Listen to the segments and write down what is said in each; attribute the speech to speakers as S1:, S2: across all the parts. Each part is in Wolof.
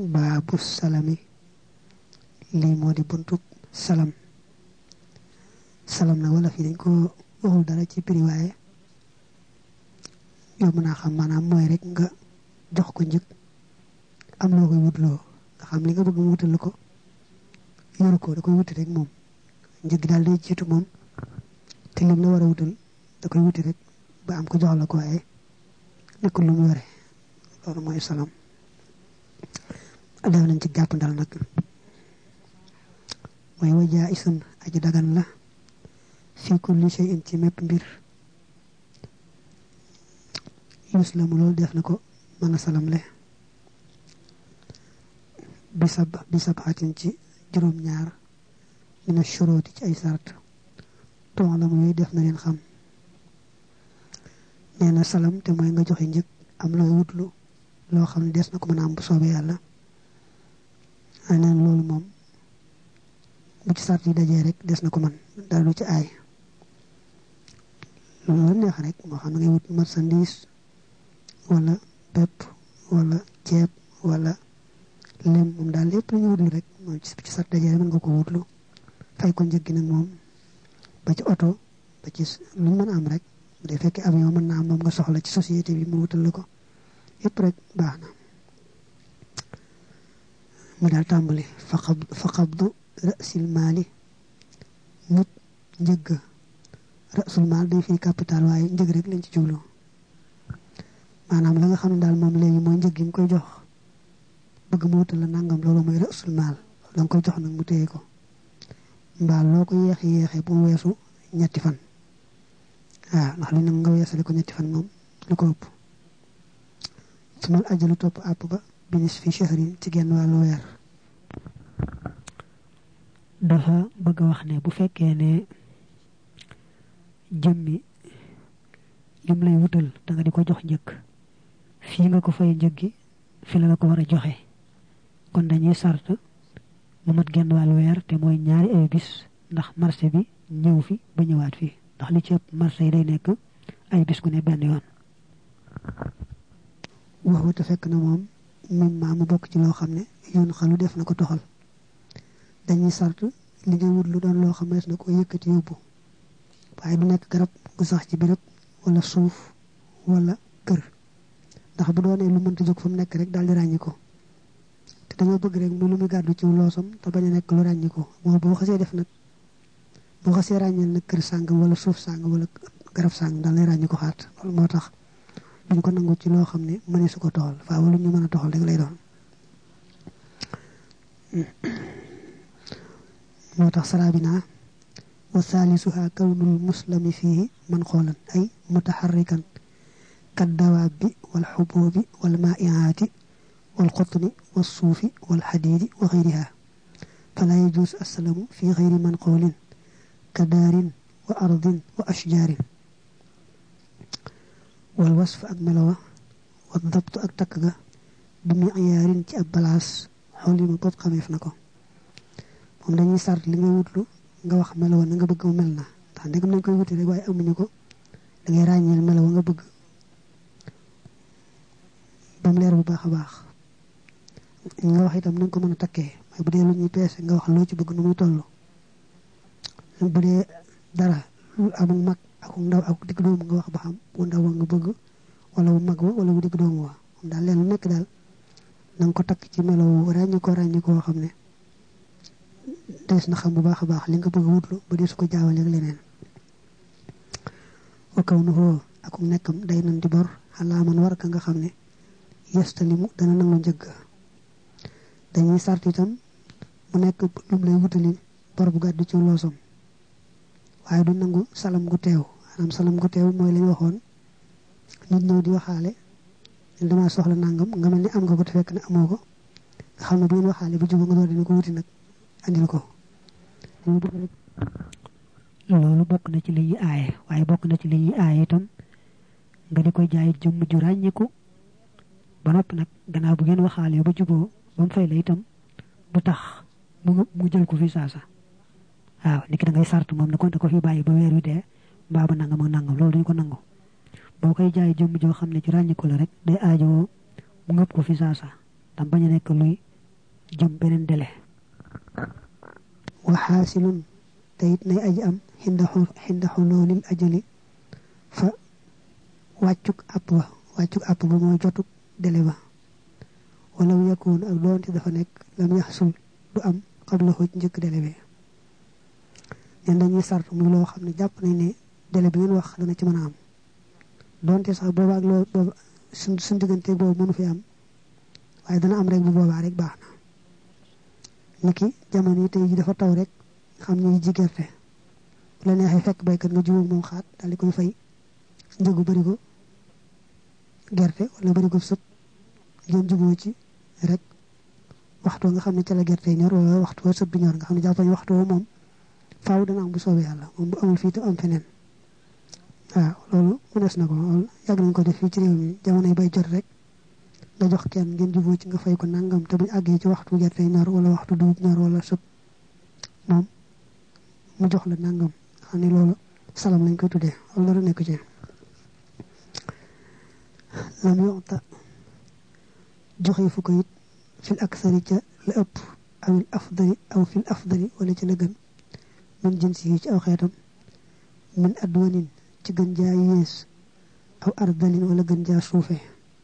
S1: baabu salami lii moo di buntu salam salam na wala fi dañ ko waxul dara ci prix waaye yow mën naa xam maanaam mooy rek nga jox ko njëg am loo koy wutloo nga xam li nga bëgg mu wutal ko yoru ko da koy wuti rek moom njëg daal day jiitu moom te lim la war a wutal da koy wuti rek ba am ko jox la ko waaye nekkul lu mu yore loolu mooy salam def nañ ci jàpp ndal nag mooy wajaa isun aji dagan la fi kulli shay'in ci mépp mbir yuslamu loolu def na ko mën a salamle bisab xatin ci juróom-ñaar mina shuruti ci ay sart ton la muy def na leen xam nee na salam te mooy nga joxe njëg am looy wutlu loo xam ne des na ko mën a am bu soobee yàlla ay neen loolu moom bu ci sart yi dajee rek des na ko mën dara du ci aay loolu neex rek moo xam ne ngay wut marchandise wala pepp wala ceeb wala lem moom daal lépp lu ñu wutlu rek moom ci sart dajee mën nga ko wutlu fay ko njëg gi nag moom ba ci oto ba ci lu mën a am rek bu dee fekkee avion mën naa am moom nga soxla ci société bi mu wutal la ko yëpp rek baax na mu daal tàmbali faqabdu rasil maali mut njëgg rasul maal day fii capital waaye njëg rek lañ ci jublu maanaam la nga xam ne daal moom léegi mooy njëg yi mu koy jox bëgg mu wutal la nangam loolu mooy rasul maal la nga koy jox nag mu téye ko mbaal loo ko yeexe bu mu weesu ñetti fan waaw ndax li nag nga weesale ko ñetti fan moom lu ko ëpp sumal ajalu topp àpp ba binis fi shahrin ci genn wàllu weer dafa bëgg a wax ne bu fekkee ne jëmmi lim lay wutal da nga di ko jox njëkk fii nga ko fay njëg gi fi la ko war a joxe kon dañuy sart mu mat genn wàllu weer te mooy ñaari ay bis ndax marché bi ñëw fi ba ñëwaat fi ndax li ci ëpp marché yi day nekk ay bis gu ne benn yoon waxu te fekk na moom mim maa mu bokk ci loo xam ne yoon xalu def na ko toxal dañuy sart li ngay wut lu doon loo xam ne na ko yëkkati yóbbu waaye du nekk garab gu sax ci béréb wala suuf wala kër ndax bu doonee lu mënta jóg fa mu nekk rek daal di ràññi ko te dañoo bëgg rek mu lu muy gàddu ci loosam te bañ a nekk lu ràññi ko moo boo xasee def nag boo xasee ràññeel nag kër sàngam wala suuf sàngam wala garab sàngam daal lay ràññi ko xaat loolu moo tax duñ ko nangu ci loo xam ne mëne su ko toxal faa wala ñu mën a toxal rek lay doon moo tax sarabina wa salisuha kawnul muslimi fihi man xoolan ay mutaharrikan kad dawaabi wal xubuubi wal maaiaati wal xotni wal suufi wal xadiidi wa xayriha fala yajuus assalamu fi xayri man xoolin ka daarin wa ardin wa ashjaarin wal wasf ak melowa wa dabt ak takk ga bi miyaarin ci ab balaas xolima bopp xameef na ko moom dañuy sart li ngay wutlu nga wax melowa na nga bëgg mu mel na ndax ndegam nañ koy wuti rek waaye amuñu ko dangay ràññeel melowa nga bëgg ba mu leer bu baax a baax nga wax itam nañ ko mën a takkee waaye bu dee lu ñuy peese nga wax loo ci bëgg nu muy toll bu dee dara lu amul mag ak ndaw ak digg doomu nga wax ba xam bu ndaw nga bëgg wala bu mag wa wala bu digg doomu wa moom daal leen lu nekk daal na nga ko takk ci melow ràññi koo xam ne des na xam bu baax a baax li nga bëgg wutlu ba dee su ko jaawaleeg leneen wa kaw nu foo ak nekkam day nan di bor xalaa man war ka nga xam ne yestalimu dana nangu njëgg dañuy sart itam mu nekk lum lay wutali bor bu gàddu ci loosam waaye du nangu salam gu teew maanaam salam gu teew mooy lañu waxoon nit ñëw di waxaale dama soxla nangam nga mel ni am nga ko te fekk ne amoo ko nga xam ne bu ngeen waxaale bu juba nga door dina ko wuti nag andil ko loolu bokk na ci li ñuy aaye waaye bokk na ci li ñuy aaye itam nga di koy jaay jëmm ju ràññiku ba noppi nag gannaaw bu ngeen waxaale ba juboo ba mu fay la itam du tax mu jël ko fi saasa waaw niki da ngay sart moom ne ko da ko fi bàyyi ba weer wi dee mbaa ba nangam ak nangam loolu duñ ko nangu boo koy jaay jëmm joo xam ne ci ràññiku la rek day aajoo mu ngëpp ko fi saasa tam bañ a nekk luy jëm beneen délai wa xaasilun te it nay aji am xinda xuloolil ajali fa wàccuk àpp ba mooy jotuk délai ba wala mu yakkoon ak doonte dafa nekk lam yaxsul du am xabla xoj njëkk délai bi ñen dañuy sart muy loo xam ne jàpp nañ ne délai bi ngeen wax dana ci mën a am doonte sax booba ak loo booba suñ diggante boobu mënu fi am waaye dana am rek bu boobaa rek baax na niki jamono yi tey ji dafa taw rek xam ñu ji gerte bu la neexee fekk baykat nga jiwoo moom xaat daal di koy fay njëgu barigo gerte wala barigo sëb ngeen juboo ci rek waxtu nga xam ne ca la gerte ñor wala waxtu sëb bi ñor nga xam ne jàpp nañu waxtu moom faaw dana am bu soobee yàlla moom bu amul fii te am feneen waaw loolu mënees na ko loolu yàgg nañ ko def fii ci réew mi jamonoy bay jot rek nga jox kenn ngeen juboo ci nga fay ko nangam te buñ àggee ci waxtu gerte ñor wala waxtu dugub ñor wala sëb moom mu jox la nangam xam ne loolu salam lañ koy tuddee loolu dara nekk ci lam yoxta joxe fu ko it fil aksari ca la ëpp awil afdali aw fil afdali wala ci la gën min jinsi yi ci aw xeetam min adwanin ci gën jaa yées aw ardalin wala gën jaa suufe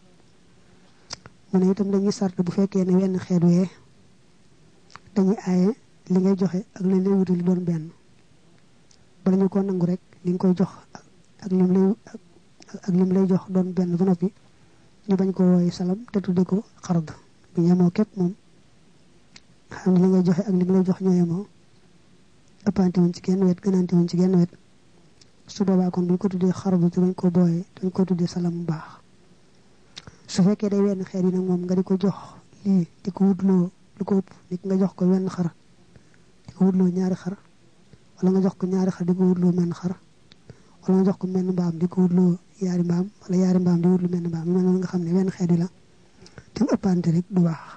S1: mu ne itam dañuy sart bu fekkee ne wenn xeet wee dañuy aaye li ngay joxe ak li lay wutali doon benn bala ñu ko nangu rek li nga koy jox ak lim lay jox doon benn ba noppi ñu bañ ko wooye salam te tudde ko xard bi ñemoo képp moom xam ne li ngay joxe ak lim lay jox ñoo yemoo ëppante wuñ ci genn wet gënante wuñ ci genn wet su boobaa kon duñ ko tuddee xard te bañ ko booyee dañ ko tuddee salam bu baax su fekkee day wenn xeet yi nag moom nga di ko jox lii di ko wutloo lu ko ëpp nit nga jox ko wenn xar di ko wutloo ñaari xar wala nga jox ko ñaari xar di ko wutloo menn xar wala nga jox ko menn mbaam di ko wutloo yaari mbaam wala yaari mbaam di wutlu menn mbaam yu mel noonu nga xam ne wenn xeet yi la te mu ëppante rek du baax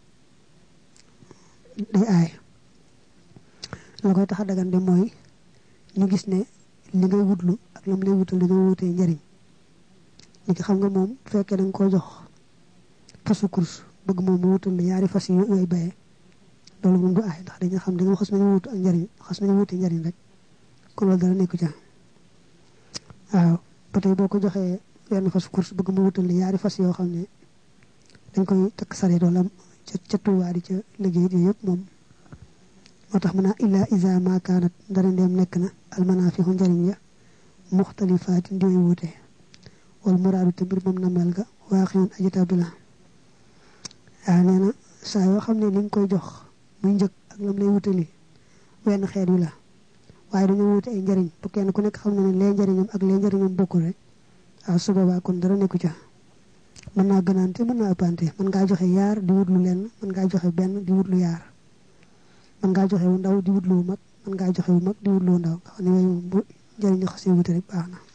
S1: day aay la koy tax a dagan de mooy ñu gis ne li ngay wutlu ak lam lay wutal dañoo wutee njariñ ni ki xam nga moom bu fekkee da nga koo jox fasu course bëgg moom mu wutal la yaari fas yi yooyu bayee loolu moom du aay ndax dañu xam ne nga xas nañu wutu ak njariñ xas nañu wuti njariñ rek kon loolu dara nekku ca waaw ba tey boo ko joxee yenn fasu course bëgg mu wutal la yaari fas yoo xam ne dañ koy takk sareet wala ca tuubaa di ca liggéey yooyu yëpp moom moo tax mën a illaa isa ma kaanat dara ndeem nekk na almanaafihu njariñ ya muxtalifaatin di wute wal muraadu te mbir moom na mel ga waaxiyoon aji tàbbi la waaw nee na saa yoo xam ne li nga koy jox muy njëkk ak lam lay wutali wenn xeet wi la waaye dañoo wute ay njariñ bu kenn ku nekk xam na ne lee njariñam ak lee njariñam bokkul rek waaw su boobaa kon dara nekku ca mën naa gënaante mën naa ëppante mën ngaa joxe yaar di wutlu lenn mën ngaa joxe benn di wutlu yaar mën ngaa joxe wu ndaw di wutlu wu mag mën ngaa joxe wu mag di wutlu wu ndaw nga xam ne yooyu moom bu njariñ xasee wute rek baax na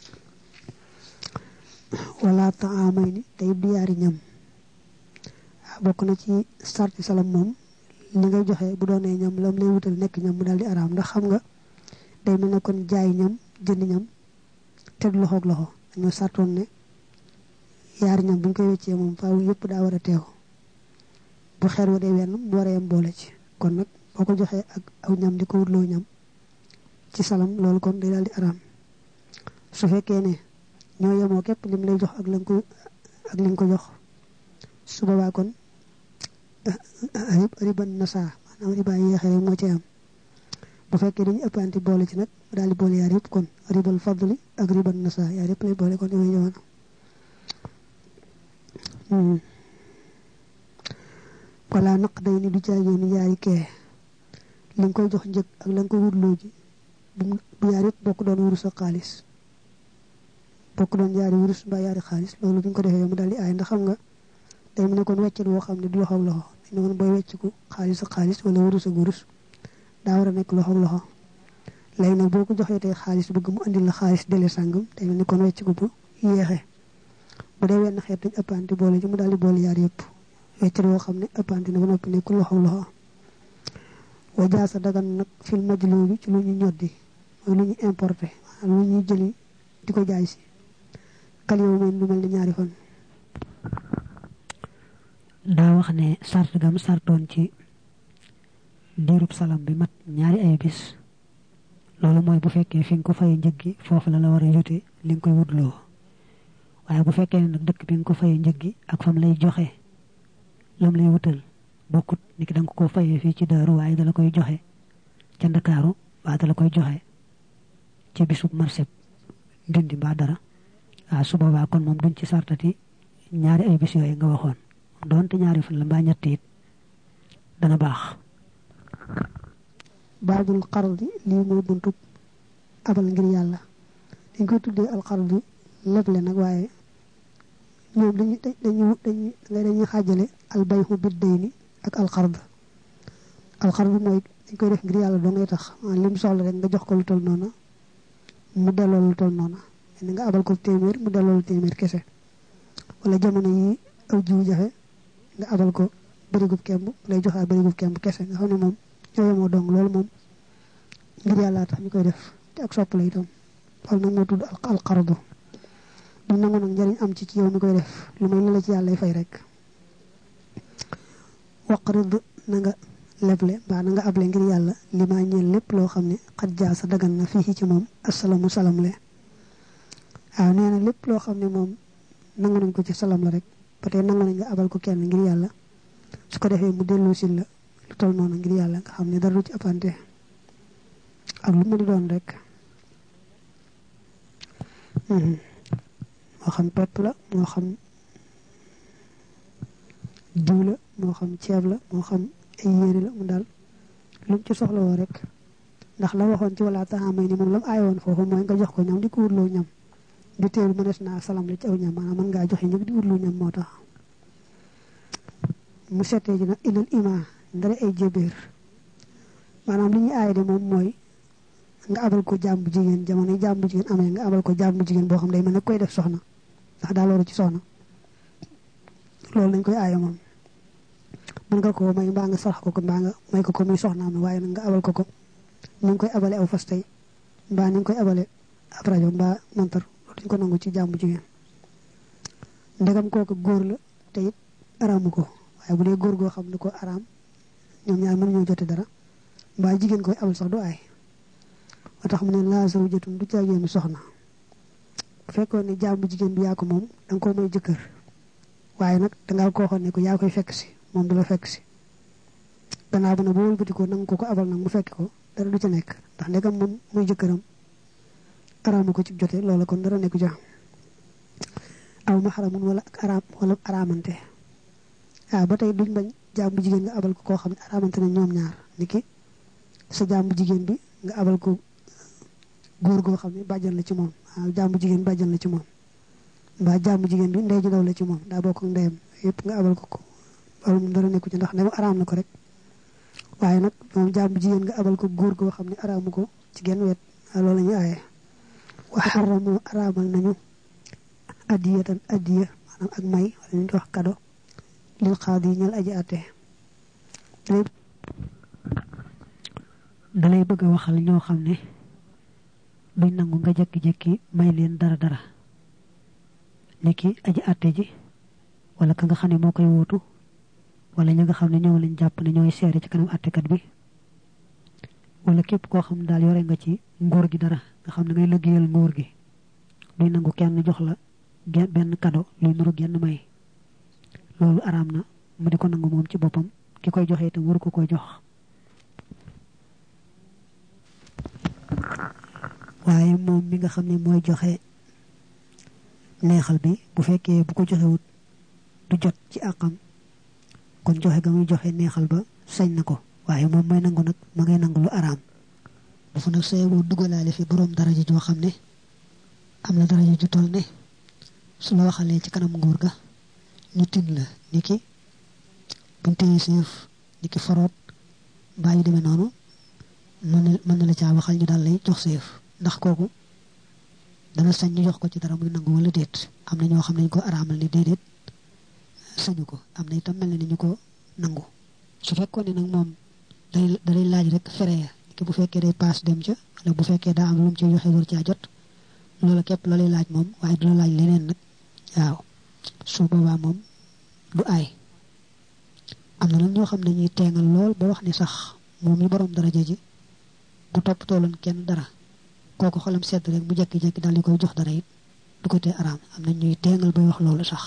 S1: wala taamay ni tey du yaari ñam bokk na ci sarti salam moom li ngay joxe bu doonee ñam lam lay wutal nekk ñam mu daal di araam ndax xam nga day mel ne kon jaay ñam jënd ñam teg loxoog loxo dañoo sartoon ne yaari ñam buñ koy weccee moom faaw yëpp daa war a teew bu xeer wa dee wenn mu war a yem boole ci kon nag boo ko joxee ak aw ñam di ko wutloo ñam ci salam loolu kon day daal di araam su fekkee ne ñoo yemoo képp lim lay jox ak li nga ko jox su boobaa kon riban nasa maanaam riba yéexee moo ci am bu fekkee dañu ëppanti boole ci nag daal di boole yaar yëpp kon ribal fadli ak riban nasa yaar yëpp lay boole kon yooyu jamono wala naq day ni du caagee ni yaari kee li nga koy jox njëg ak la nga koy wutloo ji bu yaar yëpp bokk doon wurus ak xaalis bokk doon yaari wurus mbaa yaari xaalis loolu bu ñu ko defee mu daal di aay ndax xam nga day mu ne kon weccet woo xam ne du loxo ak loxo dañ ne woon booy wecciku xaalis ak xaalis wala wurus ak wurus daa war a nekk loxo ak loxo léegi nag boo ko joxee tey xaalis bëgg mu andil la xaalis dele sàngam day mel ni kon wecciku bu yéexee bu dee wenn xeet dañ ëppante boole ci mu daal di boole yaar yëpp weccet woo xam ne ëppante na ba noppi nekkul loxo ak loxo wa jaasa dagan nag fil majloo bi ci lu ñu ñoddi mooy lu ñu importé maanaam lu ñuy jëli di ko jaay si kal yow mel lu mel ni ñaari fan daa wax ne sart gam sartoon ci diirub salam bi mat ñaari ay bis loolu mooy bu fekkee fi nga ko fay njëggi foofu la war a yote li nga koy wutloo waaye bu fekkee ne nag dëkk bi nga ko fay njëggi ak fam lay joxe lam lay wutal bokkut ni ki da nga ko fayee fii ci Daaru waaye dala koy joxe ca Ndakaaru waa dala koy joxe ci bisub marché Ndindi mbaa dara waaw su boobaa kon moom duñ ci sartati ñaari ay bis yooyu nga waxoon doonte ñaari fan la mbaa ñett it dana baax. baabul qardi lii mooy buntub abal ngir yàlla dañ koy tuddee alqardu leble nag waaye ñoom dañuy xaajale albayhu bid dayni ak alqard mooy dañ koy def ngir yàlla doo ngay tax lim soxla rek nga jox ko lu tol noona mu delloo lu tol noona ni nga abal ko téeméer mu delloo lu téeméer kese wala jamono yi aw jiwu jafe nga abal ko bërigub kemb lay joxaa bërigub kemb kese nga xam ne moom ñooye moo dong loolu moom ngir yàlla tax ñu koy def te ak sopp la itam loolu nag moo tudd alqardu du nangu nag njëriñ am ci yow mi koy def lu may la ci yàlla fay rek waqrid na nga leble mbaa na nga able ngir yàlla li maa ñeel lépp loo xam ne xat jaa sa dagan na fii ci moom asalamu salam le waaw nee na lépp loo xam ne moom nangu nañ ko ci salam la rek ba tey nangu nañ nga abal ko kenn ngir yàlla su ko defee mu dellu si la lu tol noonu ngir yàlla nga xam ne dara du ci apante ak lu mu di doon rek moo xam pepp la moo xam diw la moo xam ceeb la moo xam ay yére la mu daal lu mu ci soxla woo rek ndax la waxoon ci wala taxamay ni moom la mu aayoon foofu mooy nga jox ko ñam di ko wutloo ñam di teewul mënees naa salam la ci aw ñam maanaam mën ngaa joxe ñëpp di wutloo ñam moo tax mu seetee ji nag ilal ima ndare ay jébéer maanaam li ñuy aaye de moom mooy nga abal ko jàmbu jigéen jamono yi jàmbu jigéen amee nga abal ko jàmbu jigéen boo xam day mel ne koy def soxna ndax daa loolu ci soxna loolu lañ koy aaye moom mën nga ko may mbaa nga sarax ko mbaa nga may ko muy soxnaam waaye nag nga abal ko ni nga koy abale aw fas tey mbaa ni nga koy abale ab rajo mbaa montar loolu duñ ko nangu ci jàmbu jigéen ndegam kooku góor la te it araamu ko waaye bu dee góor goo xam ne ko araam ñoom ñaar mënuñoo jote dara mbaa jigéen koy abal sax du aay moo tax mu ne laa zawjatun du caagéenu soxna bu fekkoon ne jàmbu jigéen bi yaa ko moom da nga koo may jëkkër waaye nag dangaa ko waxoon ne ko yaa koy fekk si moom du la fekk si gannaaw ba nag boo wëlbati ko nanga ko abal nag mu fekk ko dara du ca nekk ndax ndegam moom muy jëkkëram araamu ko ci jote loola kon dara nekku ja aw maxaramun wala ak araam wala araamante waaw ba tey duñ bañ jàmbu jigéen nga abal ko koo xam ne araamante ne ñoom ñaar niki sa jàmbu jigéen bi nga abal ko góor goo xam ne bàjjan la ci moom waaw jàmbu jigéen bàjjan la ci moom mbaa jàmbu jigéen bi ndey ju ndaw la ci moom daa bokk ak ndeyam yëpp nga abal ko loolu moom dara nekku ci ndax ne mu araam na ko rek waaye nag moom jàmbu jigéen nga abal ko góor goo xam ne araamu ko ci genn wet loolu la ñuy aaye wa xaramu araamal nañu addiyatan addiya maanaam ak may wala ñu wax kado lil xaadi yi ñel aji àtte dalay bëgg a waxal ñoo xam ne duñ nangu nga jekki-jekki may leen dara niki aji àtte ji wala ka nga xam ne moo koy wóotu wala ñi nga xam ne ñoo lañ jàpp ne ñooy seere ci kanam àttekat bi wala képp koo xam ne daal yore nga ci nguur gi dara nga xam ne ngay liggéeyal nguur gi duñ nangu kenn jox la benn kado luy nuru genn may loolu araam na mu di ko nangu moom ci boppam ki koy joxe itam waru ko koy jox waaye moom mi nga xam ne mooy joxe neexal bi bu fekkee bu ko joxewut du jot ci àqam kon joxe ga muy joxe neexal ba sañ na ko waaye moom mooy nangu nag ma ngay nangu lu araam dafa nag sooy boo dugalaale fi boroom daraja joo xam ne am na daraja ju toll ne su la waxalee ci kanam nguur ga ñu tin la niki buñ téye seef niki foroot mbaa yu demee noonu mën na la caa waxal ñu daal lay jox seef ndax kooku dana sañ ñu jox ko ci dara muy nangu wala déet am na ñoo xam ne ñu ko araamal ni déedéet sañu ko am na itam mel na ni ñu ko nangu su fekkoon ne nag moom dalay laaj rek fere ya ki bu fekkee day paas dem ca wala bu fekkee daa am lu mu ci joxe war caa jot loola képp la lay laaj moom waaye du la laaj leneen nag waaw su boobaa moom du aay am na ñoo xam ne ñuy teengal lool ba wax ni sax moom mi borom daraja ji bu toppatoo loon kenn dara kooku xolam sedd rek bu jekki-jekki daal di koy jox dara it du ko tee araam am na ñuy teengal bay wax loolu sax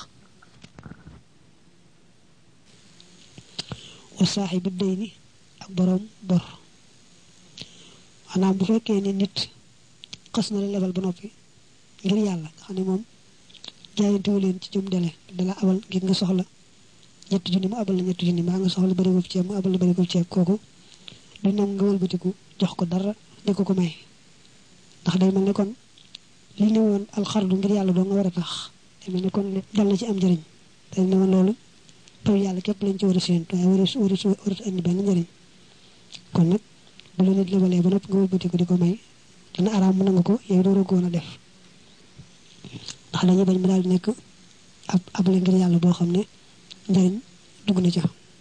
S1: wa saaxibi dayni ak borom bor maanaam bu fekkee ne nit xas na la lebal ba noppi ngir yàlla nga xam ne moom jaayantewu leen ci jum dele dala abal ngir nga soxla ñetti junni mu abal la ñetti junni mbaa nga soxla barigo ceeb mu abal la barigo ceeb kooku du nam nga wëlbatiku jox ko dara di ko may ndax day mel ne kon li ne woon alxardu ngir yàlla doo nga war a tax day mel ne kon dal na ci am njëriñ day ne woon loolu taw yàlla képp lañ ci war a séentu waaye warut andi benn njëriñ kon nag bu la nit lebalee ba noppi nga wëlbatiku di ko may dina araam mu nangu ko yow doo rëggoon a def ndax dañuy bañ mu daal di nekk ab la ngir yàlla boo xam ne njëriñ dugg na ca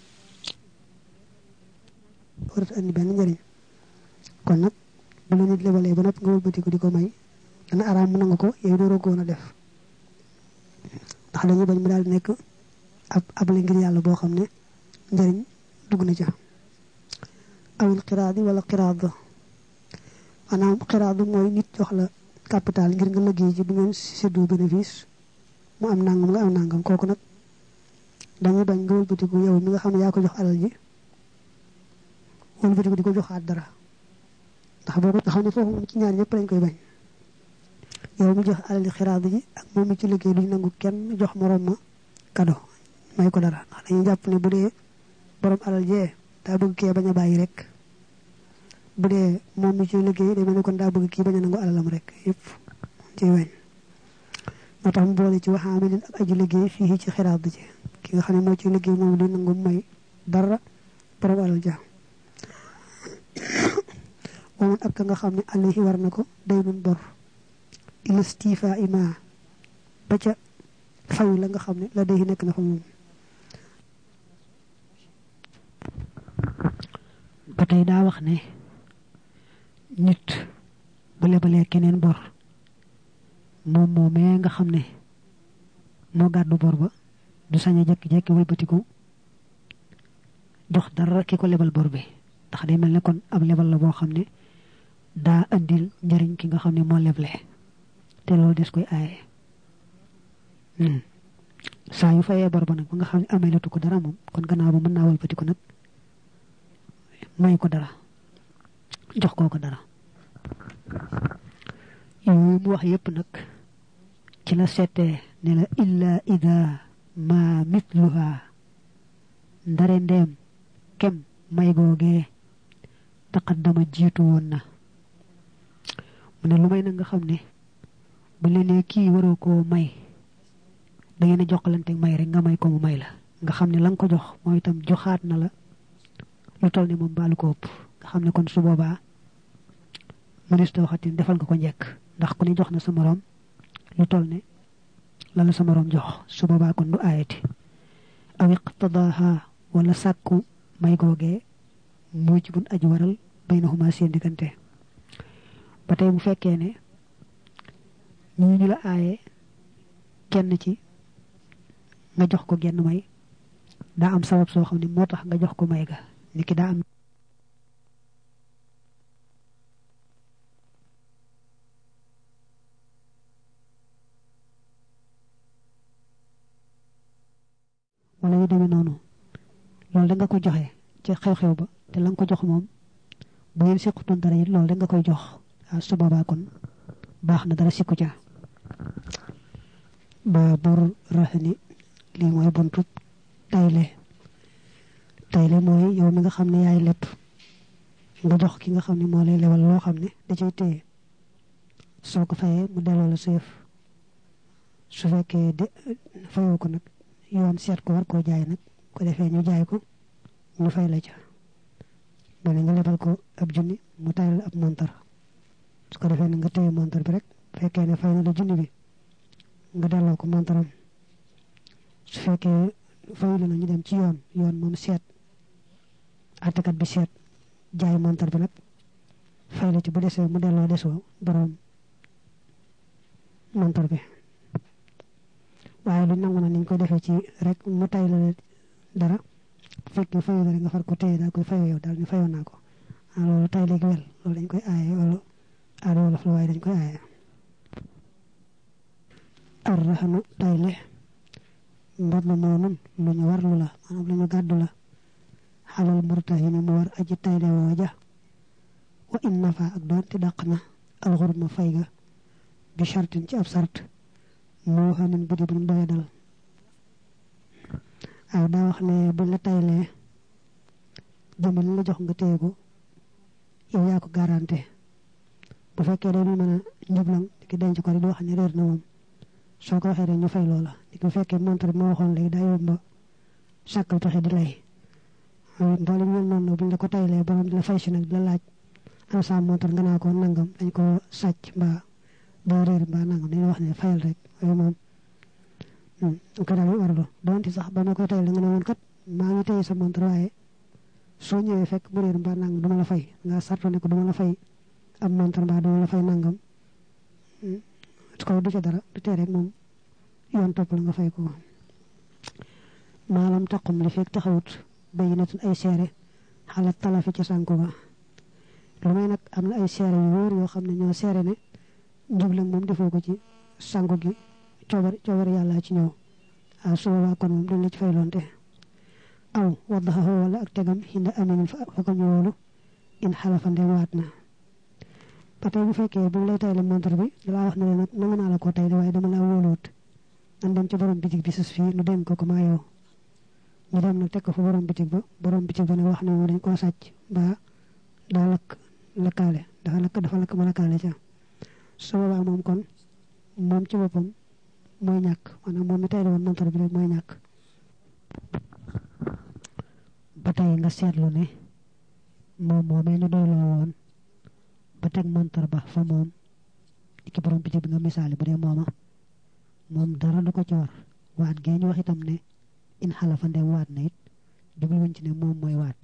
S1: warut andi benn njëriñ kon nag bu la nit lebalee ba noppi nga wëlbatiku di ko may dana araam mu nangu ko yow doo rëggoon a def ndax dañuy bañ mu daal di nekk ab la ngir yàlla boo xam ne njëriñ dugg na ca awil xiraadi wala xiraad maanaam xiraad mooy nit jox la capital ngir nga liggéey ci bu ngeen séddoo bénéfice mu am nangam nga am nangam kooku nag dañuy bañ nga wëlbatiku yow mi nga xam ne yaa ko jox alal ji wëlbatiku di ko joxaat dara ndax boo ko xam ne foofu moom ci ñaar ñëpp lañ koy bañ yow mi jox alal ji xiraad ji ak moom mi ci liggéey duñ nangu kenn jox morom ma kado may ko dara ndax dañuy jàpp ne bu dee borom alal jee daa bëgg kee bañ a bàyyi rek bu dee moom mi ci liggéey day mel ne kon daa bëgg kii bañ a nangu alalam rek yëpp ci weñ moo tax mu boole ci waxaamilin ak aju liggéey fii ci xiraat ji ki nga xam ne moo ci liggéey moom du nangu may dara borom alal ja waman ak ka nga xam ne alayhi war na ko day nun bor ilastifa ima ba ca faw la nga xam ne la day nekk na fa moom ba tey daa wax ne nit bu lebalee keneen bor moom moomee nga xam ne moo gàddu bor ba du sañ a jekki-jekki wëlbatiku jox dara ki ko lebal bor bi ndax day mel ne kon ab lebal la boo xam ne daa andil njëriñ ki nga xam ne moo leble te loolu des koy aaye saa yu fayee bor ba nag ba nga xam ne amee latu ko dara moom kon gannaaw ba mën naa wëlbatiku nag may ko dara jox ko dara yooyu mu wax yépp nag ci la seetee ne la illa ida ma mitluha ndare ndeem kem may googee taqaddama jiitu woon na mu ne lu may na nga xam ne bu lenee kii waroo koo may da ngeen a jokkalante may rek nga may ko mu may la nga xam ne la nga ko jox mooy itam joxaat na la lu toll ni moom baalu ko ëpp nga xam ne kon su boobaa ministre waxati defal nga ko njëkk ndax ku ne jox na sa morom lu toll ne la la sa morom jox su boobaa kon du aayati aw iqtadaha wala sàkku may googee muy ci bun aji waral baynahuma seen diggante ba tey bu fekkee ne ñu la aaye kenn ci nga jox ko genn may daa am sabab soo xam ne moo tax nga jox ko may ga niki daa am wala yu demee noonu loolu da nga ko joxe ci xew-xew ba te la nga ko jox moom bu ngeen siqutoon dara it loolu da nga koy jox su boobaa kon baax na dara sikku ca ba bor raxani lii mooy buntu tayle mooy yow mi nga xam ne yaay lépp nga jox ki nga xam ne moo lay lebal loo xam ne da cay téye soo ko fayee mu delloo la seef su fekkee de fayoo ko nag yoon seet ko war koo jaay nag ko defee ñu jaay ko ñu fay la ca bale nga lebal ko ab junni mu tayal ab montar su ko defee nag nga téye montar bi rek fekkee ne fay na la junni bi nga delloo ko montaram su fekkee fayulu na ñu dem ci yoon moom seet àttekat bi seet jaay montar bi nag fay la ci bu desee mu delloo desoo borom montar bi waaye lu nangu na niñ ko defee ci rek mu tay la dara fekkee fayu rek nga far ko téye daal koy fayu yow daal ni fayoon naa ko loolu tay léegi wel loolu dañ koy aaye loolu aada wolof la waaye dañ koy aaye arrahanu tayle mbir la moomum lu ñu warlu la maanaam lu ñu gàddu la xalal murtahini mu war aji tayle wooja wa in nafa ak doonte dàq na alxurma fay ga bi shartin ci ab sart moo xanin bu di buñ doye dal waaw daa wax ne buñ la taylee jëmmi li la jox nga téye ko yow yaa ko garanté bu fekkee dañu mën a njublang ki denc ko rek di wax ne réer na moom soo ko waxee rek ñu fay loola di ko fekkee montre bi ma waxoon léegi daa yomba sàkkal pexe di lay mboolem mel noonu buñ la ko taylee borom di la fay si nag di la laaj am sa montre nga naa ko nangam dañ ko sàcc mbaa daa réer mbaa nangam dañuy wax ne fayal rek waaye moom ko daal warlu doonte sax ba ma koy tayal nga ne woon kat maa ngi téye sa montre waaye soo ñëwee fekk bu réer mbaa nangam duma la fay nga sarto ne ko duma la fay am montre mbaa duma la fay nangam ko du ca dara du tee rek moom yoon topp la nga fay ko maalam taqum li fekk taxawut bayinatun ay seere xalaat talafi ca sànku ga lu may nag am na ay seere yu wóor yoo xam ne ñoo seere ne njublang moom defoo ko ci sànku gi coobar yàlla ci ñëw waaw su boobaa kon moom dañ la ci fay loonte aw waddaxahu wala ak tegam xinda aminin fa ko ñu wóolu in xalafa ndem waat na ba tey bu fekkee bu lay tayle montre bi dalaa wax ne nag nangu naa la koo tayle waaye dama laa wóoluwut nan dem ci borom bitig bi sus fii nu dénk ko maa yow ñu dem nag teg ko fa borom bitig ba ne wax ne moom dañ koo sàcc ba daa lakkaale dafa lakk ma lakkaale ca su boobaa moom kon moom ci boppam mooy ñàkk maanaam moom mi tayle woon montre bi rek mooy ñàkk ba tey nga seetlu ne moom moomee ñu doyloo woon ba teg montar ba fa moom ki borom bitig bi nga misaali bu dee moom dara du ko ci war waat gee ñu wax itam ne in xalafa ndem waat na it jublu wuñ ci ne moom mooy waat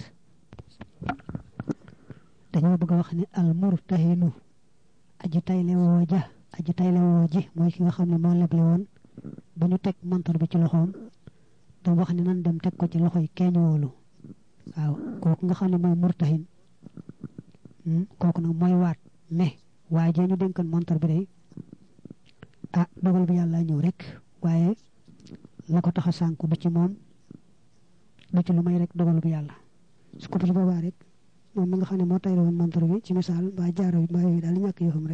S1: dañoo bëgg a wax ne al murtahinu aji tayle woo ji mooy ki nga xam ne moo leble woon ba ñu teg montar bi ci loxoom da wax ne nan dem teg ko ci loxoy keeñ woolu waaw kooku nga xam ne mooy murtahin kooku nag mooy waat ne waajee ñu dénkan montar bi day dogal bi yàlla ñëw rek waaye la ko tax a sànku du ci moom du ci lu may rek dogal bi yàlla su ko su boobaa rek moom mi nga xam ne moo tayle woon montar bi ci misaal mbaa jaaro bi mbaa yooyu daal ñàkk yoo xam rek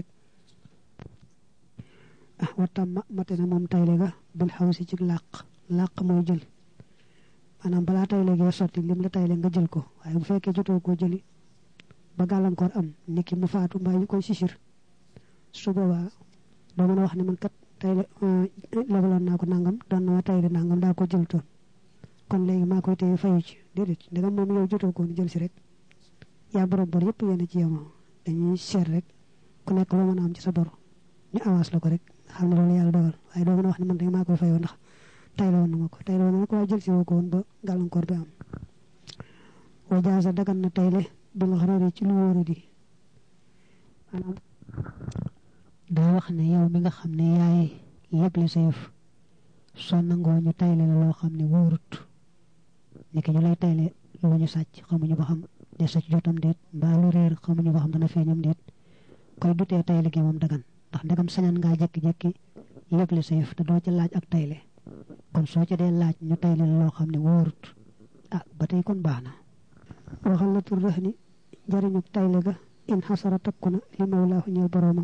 S1: wattam mate na moom tayle ga bil xaw si ci làq mooy jël maanaam balaa tayle gee sotti lim la tayle nga jël ko waaye bu fekkee jotoo koo jëli ba gàllankoor am niki mu faatu mbaa ñu koy sisir su boobaa doo mën a wax ne man kat tayle lebaloon naa ko nangam doon na ma tayle nangam daa ko jël toon kon léegi maa koy téye fayu ci déedéet ndegam moom yow jotoo ko jël si rek yaa borom bor yëpp yéen a ci yemoo dañuy seet rek ku nekk loo mën a am ci sa bor ñu avance la ko rek xam ne loolu yàlla dogal waaye doo mën a wax ne man rek maa koy fayoo ndax tayle woon na ma ko tayle woon na ma ko waaye jël si woo ko woon ba gàllankoor bi am wajaasa dagan na tayle bil xarari ci lu wóoru di maanaam daa wax ne yow mi nga xam ne yaay leble sa yëf soo nangoo ñu tayle la loo xam ne wóorut niki ñu lay tayle lu ñu sàcc xamuñu ba xam de sàcc jotam déet mbaa lu réer xamuñu ba xam dana feeñam déet koy dutee tayle gi moom dagan ndax ndegam sañan ngaa jekki-jekki leble sa yëf te doo ca laaj ak tayle kon soo ca dee laaj ñu tayle la loo xam ne wóorut ba tey kon baax na waxal la tur rëx ni njariñu tayle ga in xasara takku na li mawlaahu ñeel boroomam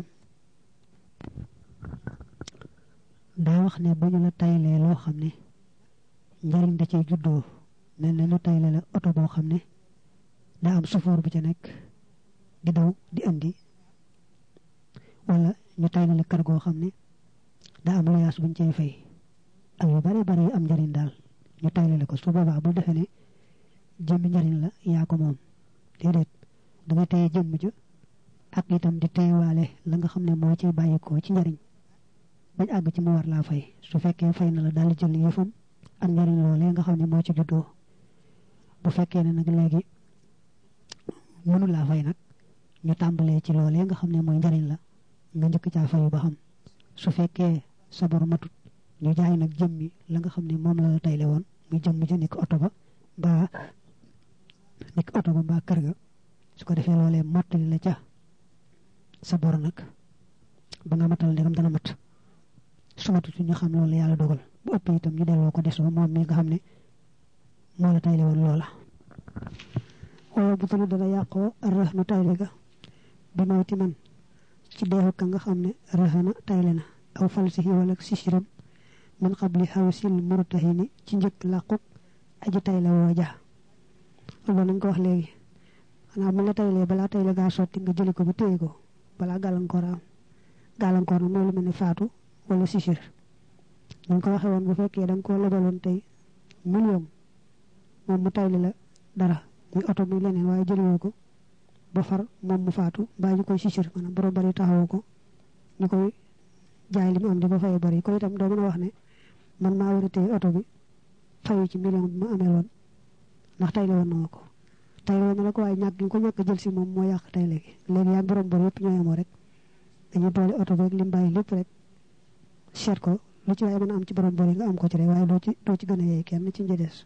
S1: daa wax ne bu ñu la taylee loo xam ne njariñ da cay juddoo mel ne ñu tayle la oto boo xam ne daa am sufoor bu ca nekk di daw di indi wala ñu tayle la kër goo xam ne daa am luyaas buñ cay fay ak yu bari bari yu am njariñ daal ñu tayle la ko su boobaa bu defee ne jëmmi njariñ la yaa ko moom déedéet danga téye jëmm ja ak itam di téyewaale la nga xam ne moo ciy bàyyikoo ci njariñ bañ àgg ci mu war laa fay su fekkee fay na la daal di jël yëfam ak njariñ loolee nga xam ne moo ci juddoo bu fekkee ne nag léegi mënu laa fay nag ñu tàmbalee ci loolee nga xam ne mooy njariñ la nga njëkk caa fayu ba xam su fekkee sa bor matut ñu jaay nag jëmmi la nga xam ne moom la tayle woon muy jëmm ji nekk oto ba ba nek auto ba kër ga su ko defé lolé mottali la ca sa bor nak ba nga matal ndegam dana mat su matu ñu xam loolu yàlla dogal bu ëpp itam ñu delloo ko des ba moom mi nga xam ne moo la tayle woon loola waaye bu tulu dana yàqoo arrahnu tayle ga bi mawti man ci deexu ka nga xam ne rahana tayle na aw falsihi wala sisiram min qabli hawsil murtahini ci njëkk làquk aji tayle wooja loolu nañ ko wax léegi xanaa bu la taylee balaa tayle gaa sotti nga jëli ko ba téye ko balaa gàllankoor am gàllankoor na moo lu mel ne faatu wala sisir dañ ko waxe woon bu fekkee da nga ko lebaloon tey million moom mu tayle la dara muy oto muy leneen waaye jëliwoo ko ba far moom mu faatu mbaa ñu koy sisir maanaam borom bari taxawoo ko ñu koy jaay li mu am di ba fay bari ko itam doo mën a wax ne man maa war a téye oto bi fayu ci million bi ma amee woon ndax tayle woon na ko tayle woon na la ko waaye ñàkk gi ko ñàkk jël si moom moo yàq tayle gi léegi yaa borom bari yëpp ñoo yemoo rek dañuy boole oto bi ak lim bàyyi lépp rek seet ko lu ci waaye mën a am ci borom bari nga am ko ci rek waaye doo ci gën a yeey kenn ci njëdees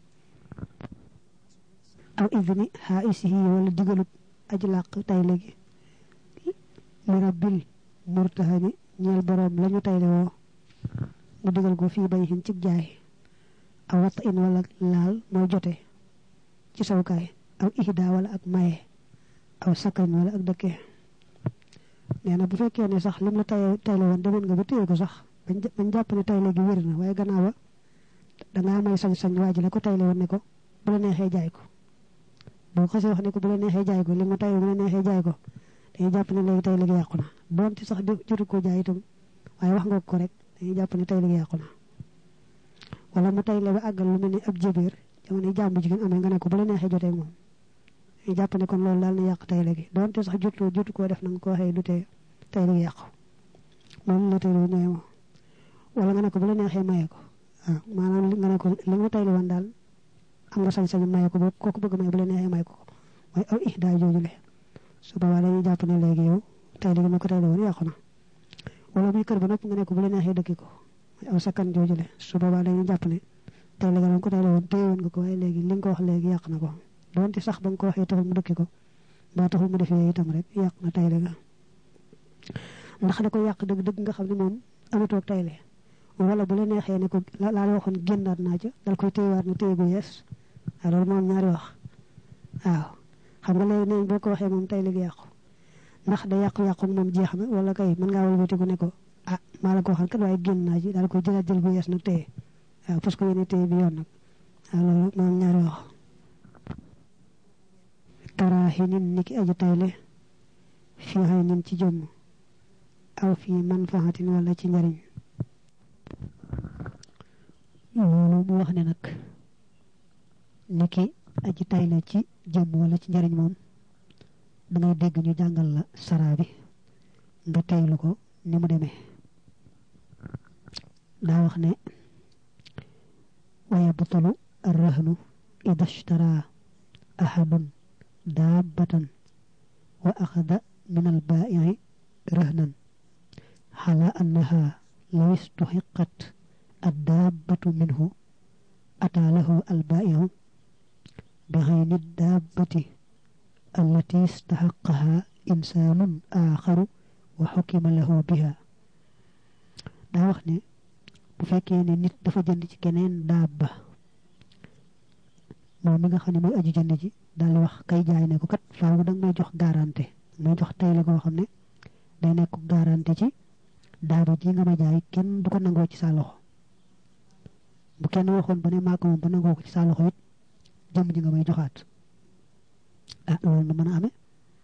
S1: aw idni haisihi wala digalut aji làq tayle gi li rabbil murtahani ñeel borom lañu tayle woo mu digal ko fii bay hin ci jaay aw wat in wala laal mooy jote ci sawkaay aw ihda wala ak maye aw sakkañ wala ak dëkke neena bu fekkee ne sax lim la tayle woon demoon nga ba téye ko sax bañ jàpp ne tayle gi wér na waaye gannaaw ba dangaa may sañ-sañ waaji la ko tayle woon ne ko bu la neexee jaay ko boo xasee wax ne ko bu la neexee jaay ko li mu tayle bu la neexee jaay ko dañuy jàpp ne léegi tayle gi yàqu na doonte sax jotu ko jaay itam waaye wax nga ko rek dañuy jàpp ne tayle gi yàqu na wala mu tayle ba àggal lu mel ni ab jébéer jamono jàmbu jigéen amee nga ne ko bu la neexee jotee moom dañuy jàpp ne kon loolu daal na yàq tayle gi doonte sax jotu koo def na nga ko waxee du tee tayle gi yàqu loolu la tayle ñooy moom wala nga ne ko bu la neexee maye ko waaw maanaam nga ne ko li nga tayle woon daal am nga sañ-sañu maye ko ba kooku bëgg maye bu la neexee may ko mooy aw ihda joojule su boobaa dañuy jàpp ne léegi yow tayle gi ma ko tayle woon yàqu na wala muy kër ba nopp nga ne ko bu la neexee dëkki ko mooy aw sakkan joojule su boobaa dañuy jàpp ne tayle ga ko tayle woon téye woon nga ko waaye léegi li nga ko wax léegi yàq na ko doonte sax ba nga ko waxee taxul mu dëkki ko ba taxul mu defee itam rek yàq na tayle ga ndax da ko yàq dëgg-dëgg nga xam ne moom amatoog tayle wala bu la neexee ne ko laa waxoon génnaat naa ca dal koy téyewaat na téye gu yees alors moom ñaari wax waaw xam nga léegi nee boo ko waxee moom tayle gi yàqu ndax da yàqu moom jeex na wala kay mën ngaa walbatiku ne ko ah maa la ko waxal kat waaye génn naa ci daal koy jëlaat jël gu yees nag téye waaw parce que yéene téye bi yoon nag waaw loolu moom ñaari wax taraaxinin niki aji tayle fii xay nin ci jëmm aw fii manfaatin wala ci njariñ loolu mu wax ne nag niki aji tayle ci jëmm wala ci njariñ moom da ngay dégg ñu jàngal la sara bi nga teylu ko ni mu demee daa wax ne waya butalu arrahnu ida ishtara ahadun daabatan wa axada min albaa'i rahnan xala annaha law istuxiqat addaabatu minhu ataa lahu albaa'i'u بغير الدابة التي استحقها إنسان آخر وحكم له بها دا وخني bu fekkee ne nit dafa jënd ci keneen dabba moom mi nga xam ne mooy aji jënd ji daal di wax kay jaay ne ko kat faaw da nga may jox garantie may jox tayle koo xam ne day nekk garantie ci daaba ji nga ma jaay kenn du ko nangoo ci sa loxo bu kenn waxoon ba ne maa ko moom ba nangoo ko ci sa loxo it jëm ji nga may joxaat ah loolu na mën a amee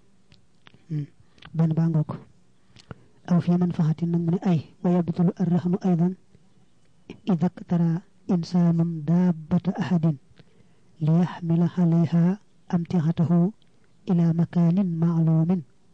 S1: benn baa ngoog aw fi manfaatin nag mu ne ay wa yabtulu arrahnu aydan إذا اقترى إنسان دابة أحد ليحمل عليها أمتعته إلى مكان معلوم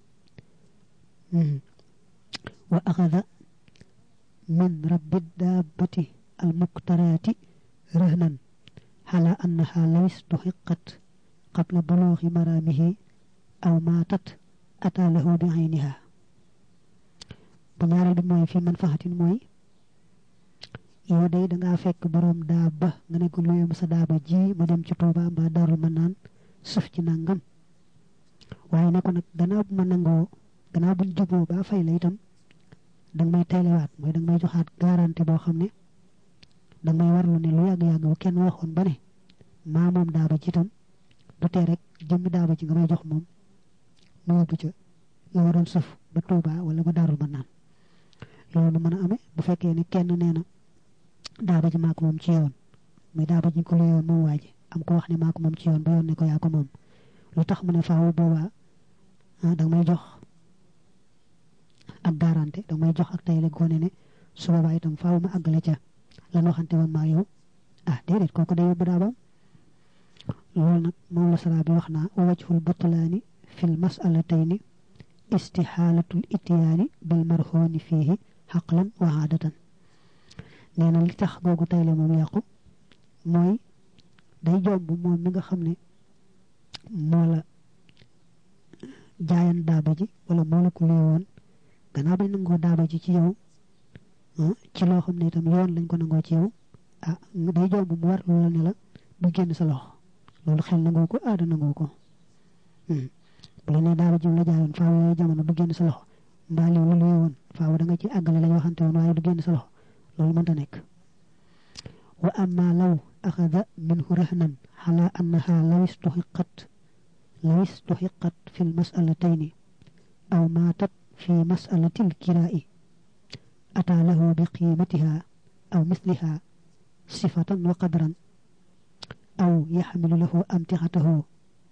S1: وأخذ من رب الدابة المقترات رهنا على أنها لو استحقت قبل بلوغ مرامه أو ماتت أتى له بعينها بنيار موي في منفعة موي yow day da nga fekk borom daaba nga ne ko luyum sa daaba ji ma dem ci Touba ba Darul Manan suf ci nangam waye ne ko nak gannaaw bu ma nangoo gannaaw buñ juboo ba fay la itam dang may taylewaat mooy dang may joxaat garantie boo xam ne dang may warlu ne lu yàgg-yàgg bu kenn waxoon ba ne maa moom daaba ci itam du tee rek jëmmi daaba ci nga may jox moom mu yóbbu ca la waroon suf ba Touba wala ba Darul Manan loolu mën a amee bu fekkee ne kenn nee na daaba ji maa ko moom ci yoon muy daaba ji ko lu yoon moom waaji am ko wax ne maa ko moom ci yoon ba yoon ne ko yaa ko moom lu tax mu ne faaw boobaa dang may jox ak garantie dang may jox ak tay le gone ne su boobaa itam faaw ma àggale ca lan waxante woon maa yow déedéet kooku day yóbbu daabam loolu nag moom la sara bi wax naa wajhul butlaani fil mas'alatayni istihalatul ityaani bil marhuni fihi haqlan wa aadatan nee na li tax googu tayle moom yàqu mooy day jomb moom mi nga xam ne moo la jaayan daaba ji wala moo la ko leewoon gannaaw bañ nangoo daaba ji ci yow ci loo xam ne itam yoon lañ ko nangoo ci yow day jomb mu war loola ne la du génn sa loxo loolu xel nangoo ko aada nangoo ko bu la ne daaba ji la jaayoon faaw yooyu jamono du génn sa loxo mbaa liw lu leewoon faaw da nga ci àggale lañ waxante woon waaye du génn sa loxo loolu mënta nekk wa amma law akhadha minhu rahnan ala annaha law istuhiqat fi almas'alatayn aw matat fi mas'alati alkira'i ata lahu biqimatiha aw mithliha sifatan wa qadran aw yahmilu lahu amtihatahu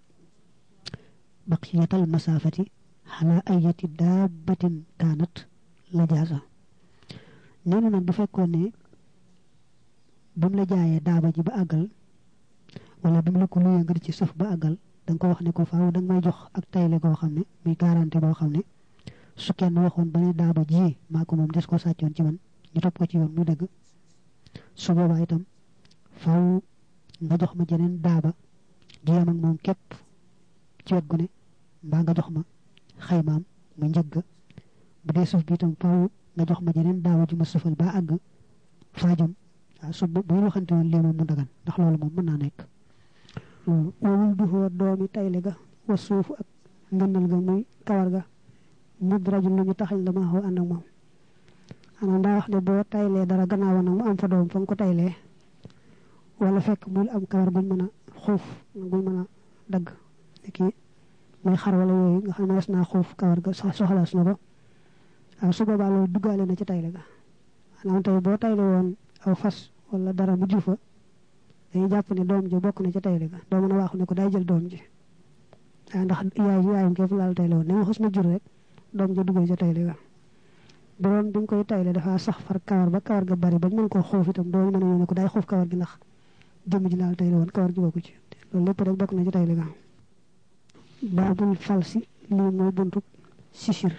S1: baqiyat almasafati ala ayati dabbatin kanat la jaza neena nak bu fekkone bam la jaayé daaba ji ba agal wala bam la ko luyé nga ci suuf ba agal dang ko wax ne ko faaw dang may jox ak taylé go xamné muy garantie bo xamné su kenn waxon bané daaba ji mako mom des ko saccion ci man ñu top ko ci yoon mu dëgg su boba itam faaw nga jox ma jeneen daaba di yam ak mom kep ci wet gu ne ba nga jox ma xaymam mu njëgg bu dé suuf bi itam faaw nga jox ma jeneen daaba ju ma sufal ba ag faajum su bu waxante won li mom mu dagan ndax loolu mom mën na nek wul du ho doomi tayle ga wa suuf ak ngënal ga muy kawar ga mudrajul lu ñu taxal la ma ho and ak mom ana nda wax de bo tayle dara gannaaw na mu am fa doom fa ko tayle wala fekk mu am kawar buñ mëna xoof buñ mëna dag ki muy xar wala yoy nga xamne na xoof kawar ga soxlaas na ko su boba lo duggalé na ci tayle ga ana tay bo tayle won aw fas wala dara mu jufa day japp ne doom ji bokku na ci tayle ga do mëna waxu ne ko day jël doom ji ndax yaayam képp laal tayle won ne xos na jur rek doom ji duggal ci tayle ga borom buñ koy tayle dafa sax far kawar ba kawar ga bari ba mën ko xoof itam do mëna ñu ne ko day xoof kawar gi ndax jëm ji laal tayle won kawar gi bokku ci loolu lepp rek bokku na ci tayle ga babul falsi li moy buntu sisir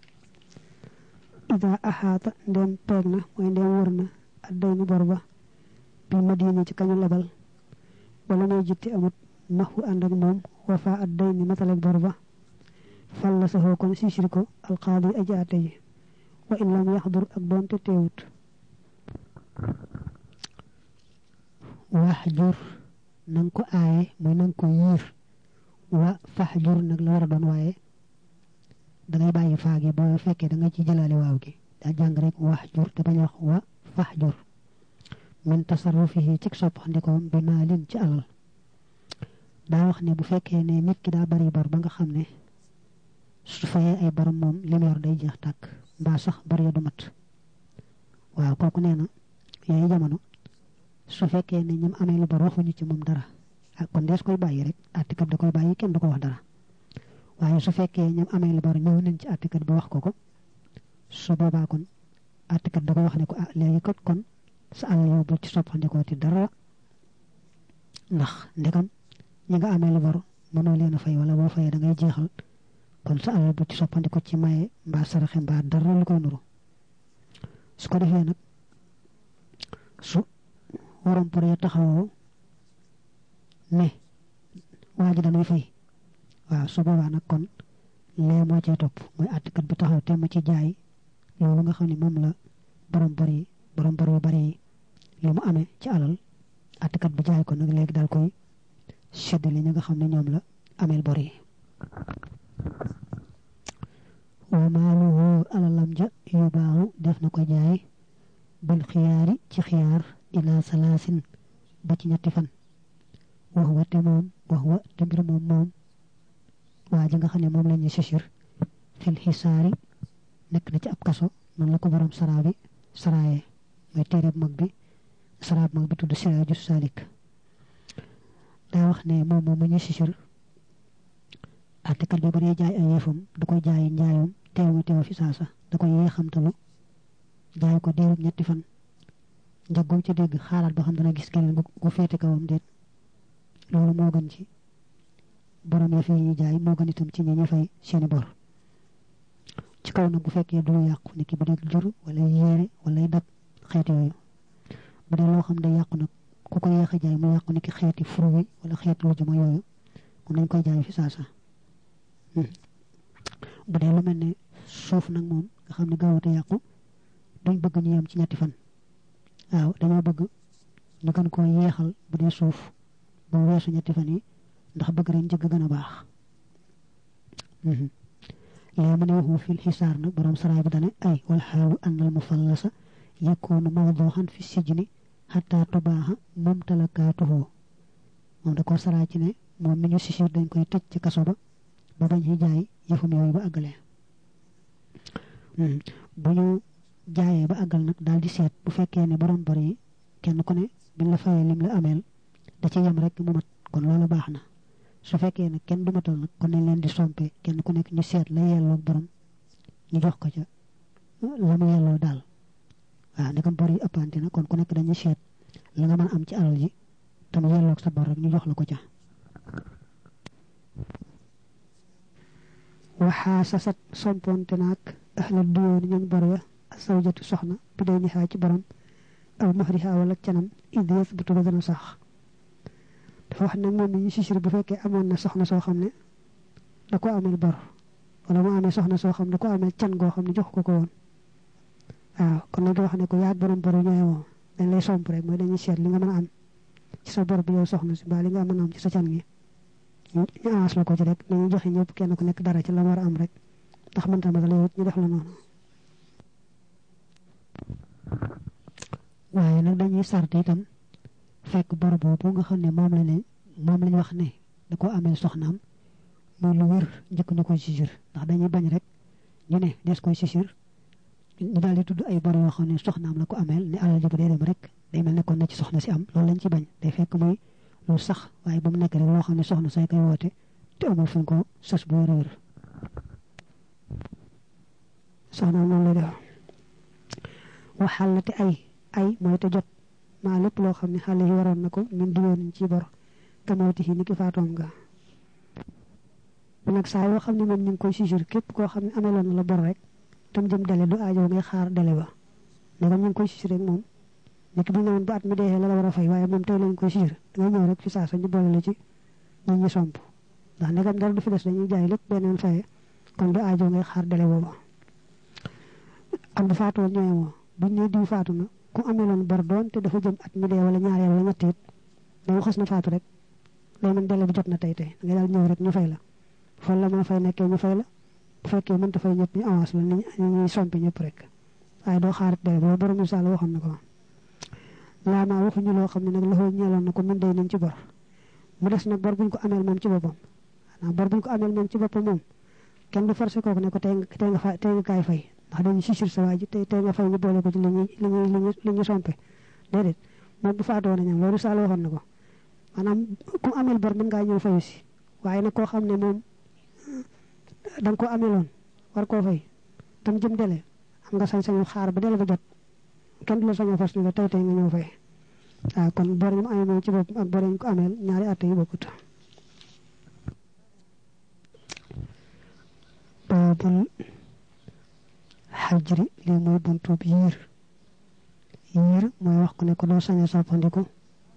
S1: ida ahata ndem pegna moy ndem wërna addayni borba bi madina ci kañu lebal wala may jitti amut mahu and ak mom wafa addayni matal ak borba falla sa ho kon sisir ko alqadi ajaate wa in lam yahdur ak donte teewut wahjur nang ko aaye moy nang ko yir wa fahjur nak la wara don waye da ngay bayyi faagi bo fekke da nga ci jëlale waaw gi da jang rek wahjur te bañ wax wa fahjur min tasarrufihi ci soppandiko bi malin ci alal da wax ne bu fekke ne nit ki da bari bor ba nga xamne su fayé ay borom mom lim yor day jeex tak ba sax bari ya du mat waaw koku neena yaay jamono su fekke ne ñam amé lu bor waxu ñu ci mom dara kon des koy bayyi rek atikat da koy bayyi kenn du ko wax dara waye su fekke ñam amé lu bor ñew nañ ci atikat bi wax ko ko su boba kon atikat da ko wax ne ko légui kon sa al yow bu ci soppandiko ti dara ndax ndegam ñi nga amé lu bor mëno leena fay wala bo fay da ngay jéxal kon sa al bu ci soppandiko ci maye mba saraxe mba dara lu koy nuru su ko defé nak su waram pour ya taxaw ne waji dañuy fay waaw su boba nak kon lé mo ci top moy atikat bi taxaw té ma ci jaay loolu nga xamni mom la borom bari yu bari li mu amee ci alal àttekat bi jaay ko nag léegi daal koy séddale ñi nga xam ne ñoom la ameel bor yi wa maaluhu alalam ja yu baaxu def na ko jaay bil xiyaari ci xiyaar ila salaasin ba ci ñetti fan wax wa te mbir moom waa ji nga xam ne moom la ñuy sisir fil xisaari nekk na ci ab kaso noonu la ko borom saraa bi saraaye mooy téere bu mag bi saraa bu mag bi tudd Siraaju Saalik daa wax ne moom ma ñuy sisir àttekat bi bu dee jaay ay yëfam du ko jaay njaayum teew fi saasa da koy yeexamtalu jaay ko diirub ñetti fan njëggum ci dégg xaalaat ba xam dana gis keneen gu féete kawam déet loolu moo gën ci borom yëf yi ñuy jaay moo gën itam ci ñi fay seeni bor ci kaw nag bu fekkee du lu yàqu ni ki bu dee jur wala yéere wala dab xeeti yooyu bu dee loo xam ne yàqu nag ku ko yeex a jaay mu yàqu ni ki xeeti furu wi wala xeeti lu juma yooyu mun nañ koy jaay fi saasa bu dee lu mel ne suuf nag moom nga xam ne gaawut a yàqu duñ bëgg ñu yem ci ñetti fan waaw dañoo bëgg ñu gën koo yeexal bu dee suuf ba weesu ñetti fan yi ndax bëgg ren jëgg gën a baax léegi mu ne waxu fil xisaar nag borom saraa bi dane ay wal xaalu an al mufallasa yakunu mawduhan fi sijni xataa tubaaxa mumtalakaatuhu moom da ko saraa ci ne moom mi ñu sisir dañ koy tëj ci kaso ba bañ ci jaay yëfum yooyu ba àggale bu ñu jaayee ba àggal nag daal di seet bu fekkee ne borom bor yi kenn ku ne biñ la fayee lim la ameel da ci yem rek mu mat kon loolu baax na su fekkee nag kenn du matal nag kon nañ leen di sompe kenn ku nekk ñu seet la yelloo borom ñu jox ko ca la mu yelloo daal waaw ndekam bor yi ëppante na kon ku nekk dañuy seet la nga mën am ci alal ji te mu yelloo sa bor rek ñu jox la ko ca waxaa sasat somponte naag ahlal duyoon ñoom bor ya asawjatu soxna bi day nixaa ci borom aw mahriha wala canam id yasbutu ba gën a sax dafa wax nag moom mi ñu sisir bu fekkee amoon na soxna soo xam ne da ko amel bor wala mu amee soxna soo xam ne da ko amel can goo xam ne jox ko woon waaw kon nag wax ne ko yaag borom bor ñooy woo dañ lay somp rek mooy dañuy seet li nga mën a am ci sa bor bi yow soxna si mbaa li nga mën a am ci sa can gi ñu avance la ko ci rek dañuy joxe ñëpp kenn ku nekk dara ci la war a am rek ndax mënta matal yow ñu def la noonu waaye nag dañuy sart itam fekk bor boobu nga xam ne moom lañ wax ne da ko amee soxnaam muy lu wér njëkk ñu koy sisir ndax dañuy bañ rek ñu ne des koy sisir ñu daal di tudd ay bor yoo xam ne soxnaam la ko ameel ne alal ji bu dee dem rek day mel ne kon na ci soxna si am loolu lañ ci bañ day fekk muy lu sax waaye ba mu nekk rek loo xam ne soxna say koy woote te amul fuñ ko sos bu wér wér soxna noonu lay def waxalate ay mooy te jot maa lépp loo xam ne xale yi waroon na ko ñun diwoon ci bor kamawti yi ni ki faatoom nga bu nag saa yoo xam ne moom ñu ngi koy sisir képp koo xam ne ameloon na la bor rek tam jëm dele du aajo ngay xaar dele ba ne ko ñu ngi koy sisir rek moom nekk bu ñëwoon bu at mi dee la war a fay waaye moom tey lañ koy sisir dangay ñëw rek fi saa sa ñu boole la ci ñu ñu somp ndax ndegam dara du fi des dañuy jaay lépp beneen faye kon du aajo ngay xaar dele booba am bu faatoo ñooy woo buñ ne diw faatu na ku ameloon bor doon te dafa jëm at mi dee wala ñaareel wala ñetteet damu xas na faatu rek day mën dele bi jot na tey dangay daal ñëw rek ñu fay la fol la mën a fay nekkee ñu fay la bu fekkee mënta fay ñëpp ñu avance la ñu sompi ñëpp rek waaye doo xaarit dele boobu borom misaal waxoon na ko laa maa waxuñu loo xam ne nag loxoo ñeeloon na ko mën day nañ ci bor mu des nag bor buñ ko ameel moom ci boppam xanaa bor buñ ko ameel moom ci boppam moom kenn du forcé kooku ne ko tey nga kaay fay ndax dañuy sisir sa waa ji tey nga fay ñu boole ko ci li ñu sompe déedéet moom bu faatoo na ñam loolu saal waxoon na ko maanaam ku ameel bor mën ngaa ñëw fayu si waaye nag koo xam ne moom da nga ko ameeloon war koo fay tam jëm dele am nga sañ-sañu xaar ba dele ba jot kenn du la sañoo fas ni la tey nga ñëw fay waaw kon bor ñu mu amee moom ci bopp ak bor ñu ko ameel ñaari atte yu bokkut baabul xajri lii mooy buntu bi yiir mooy wax ko ne ko doo sañ a soppandiku